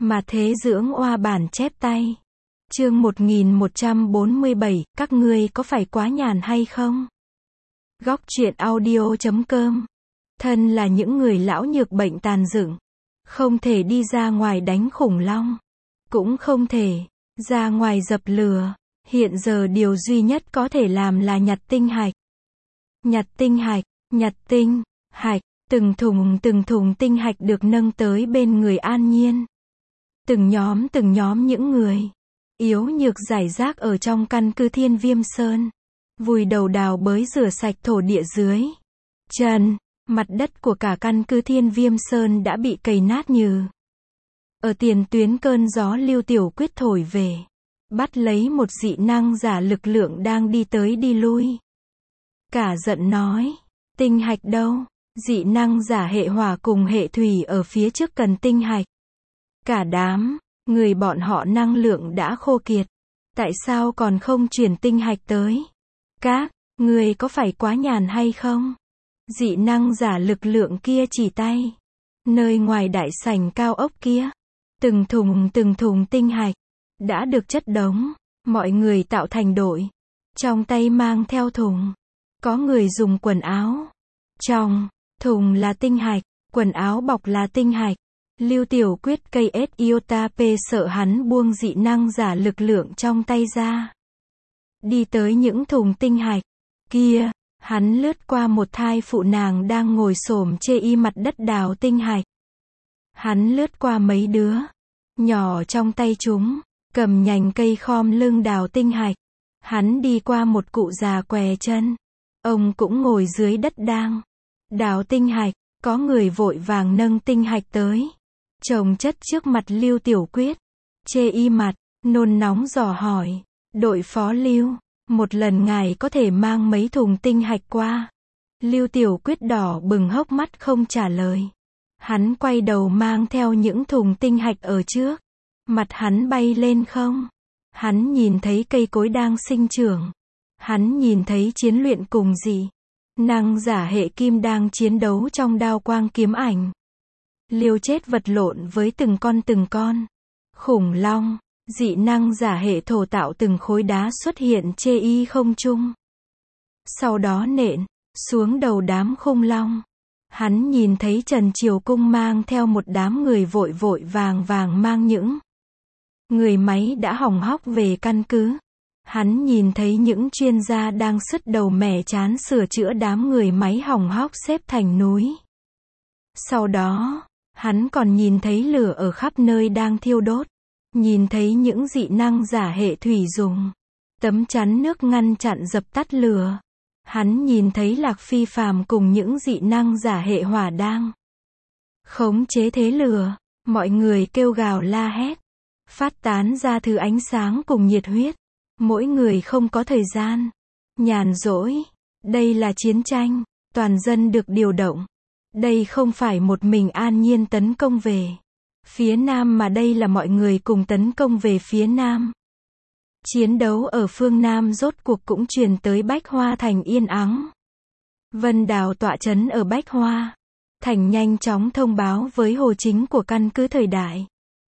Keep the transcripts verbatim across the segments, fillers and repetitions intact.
Mà thế dưỡng oa bản chép tay. Chương một nghìn một trăm bốn mươi bảy, các ngươi có phải quá nhàn hay không? Góc truyện audio chấm com. Thân là những người lão nhược bệnh tàn dựng, không thể đi ra ngoài đánh khủng long, cũng không thể ra ngoài dập lửa. Hiện giờ điều duy nhất có thể làm là nhặt tinh hạch. Nhặt tinh hạch, nhặt tinh hạch, từng thùng từng thùng tinh hạch được nâng tới bên người An Nhiên. Từng nhóm từng nhóm những người yếu nhược rải rác ở trong căn cứ Thiên Viêm Sơn, vùi đầu đào bới rửa sạch thổ địa dưới chân. Mặt đất của cả căn cứ Thiên Viêm Sơn đã bị cày nát như. Ở tiền tuyến cơn gió Lưu Tiểu Quyết thổi về, bắt lấy một dị năng giả lực lượng đang đi tới đi lui. Cả giận nói, tinh hạch đâu? Dị năng giả hệ hỏa cùng hệ thủy ở phía trước cần tinh hạch. Cả đám người bọn họ năng lượng đã khô kiệt, tại sao còn không chuyển tinh hạch tới? Các người có phải quá nhàn hay không? Dị năng giả lực lượng kia chỉ tay nơi ngoài đại sảnh cao ốc kia, từng thùng từng thùng tinh hạch đã được chất đống, mọi người tạo thành đội, trong tay mang theo thùng. Có người dùng quần áo, trong thùng là tinh hạch, quần áo bọc là tinh hạch. Lưu Tiểu Quyết cây S iota P sợ hắn buông dị năng giả lực lượng trong tay ra, đi tới những thùng tinh hạch kia. Hắn lướt qua một thai phụ nàng đang ngồi xổm chê y mặt đất đào tinh hạch. Hắn lướt qua mấy đứa nhỏ trong tay chúng cầm nhành cây khom lưng đào tinh hạch. Hắn đi qua một cụ già què chân, ông cũng ngồi dưới đất đang đào tinh hạch. Có người vội vàng nâng tinh hạch tới, chồng chất trước mặt Lưu Tiểu Quyết. Chê y mặt nôn nóng dò hỏi, đội phó Lưu, một lần ngài có thể mang mấy thùng tinh hạch qua? Lưu Tiểu Quyết đỏ bừng hốc mắt không trả lời. Hắn quay đầu mang theo những thùng tinh hạch ở trước. Mặt hắn bay lên không. Hắn nhìn thấy cây cối đang sinh trưởng. Hắn nhìn thấy chiến luyện cùng dị năng giả hệ kim đang chiến đấu trong đao quang kiếm ảnh. Liều chết vật lộn với từng con từng con khủng long. Dị năng giả hệ thổ tạo từng khối đá xuất hiện chê y không trung, sau đó nện xuống đầu đám khủng long. Hắn nhìn thấy Trần Triều Cung mang theo một đám người vội vội vàng vàng mang những người máy đã hỏng hóc về căn cứ. Hắn nhìn thấy những chuyên gia đang sứt đầu mẻ chán sửa chữa đám người máy hỏng hóc xếp thành núi. Sau đó, hắn còn nhìn thấy lửa ở khắp nơi đang thiêu đốt. Nhìn thấy những dị năng giả hệ thủy dùng tấm chắn nước ngăn chặn dập tắt lửa. Hắn nhìn thấy Lạc Phi Phàm cùng những dị năng giả hệ hỏa đang khống chế thế lửa. Mọi người kêu gào la hét, phát tán ra thứ ánh sáng cùng nhiệt huyết. Mỗi người không có thời gian nhàn rỗi. Đây là chiến tranh, toàn dân được điều động. Đây không phải một mình An Nhiên tấn công về phía Nam mà đây là mọi người cùng tấn công về phía Nam. Chiến đấu ở phương Nam rốt cuộc cũng truyền tới Bách Hoa Thành yên ắng. Vân Đào tọa trấn ở Bách Hoa Thành nhanh chóng thông báo với Hồ Chính của căn cứ thời đại.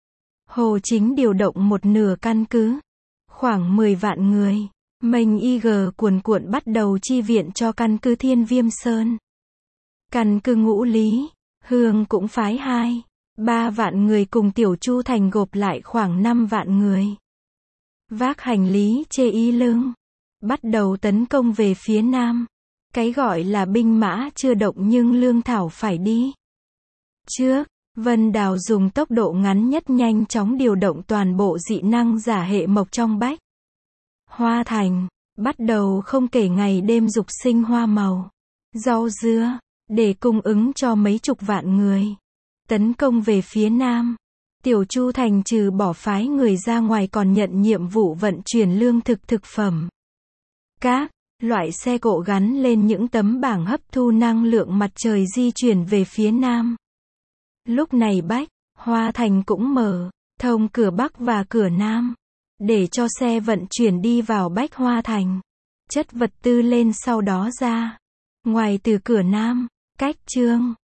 Hồ Chính điều động một nửa căn cứ, khoảng mười vạn người, mênh i giê cuồn cuộn bắt đầu chi viện cho căn cứ Thiên Viêm Sơn. Căn cứ Ngũ Lý Hương cũng phái hai ba vạn người cùng Tiểu Chu Thành gộp lại khoảng năm vạn người. Vác hành lý chê y lưng, bắt đầu tấn công về phía Nam. Cái gọi là binh mã chưa động nhưng lương thảo phải đi trước. Vân Đào dùng tốc độ ngắn nhất nhanh chóng điều động toàn bộ dị năng giả hệ mộc trong Bách Hoa Thành, bắt đầu không kể ngày đêm dục sinh hoa màu, rau dưa, để cung ứng cho mấy chục vạn người. Tấn công về phía Nam. Tiểu Chu Thành trừ bỏ phái người ra ngoài còn nhận nhiệm vụ vận chuyển lương thực thực phẩm. Các loại xe cộ gắn lên những tấm bảng hấp thu năng lượng mặt trời di chuyển về phía Nam. Lúc này Bách Hoa Thành cũng mở thông cửa Bắc và cửa Nam, để cho xe vận chuyển đi vào Bách Hoa Thành, chất vật tư lên sau đó ra ngoài từ cửa Nam. Cách Trương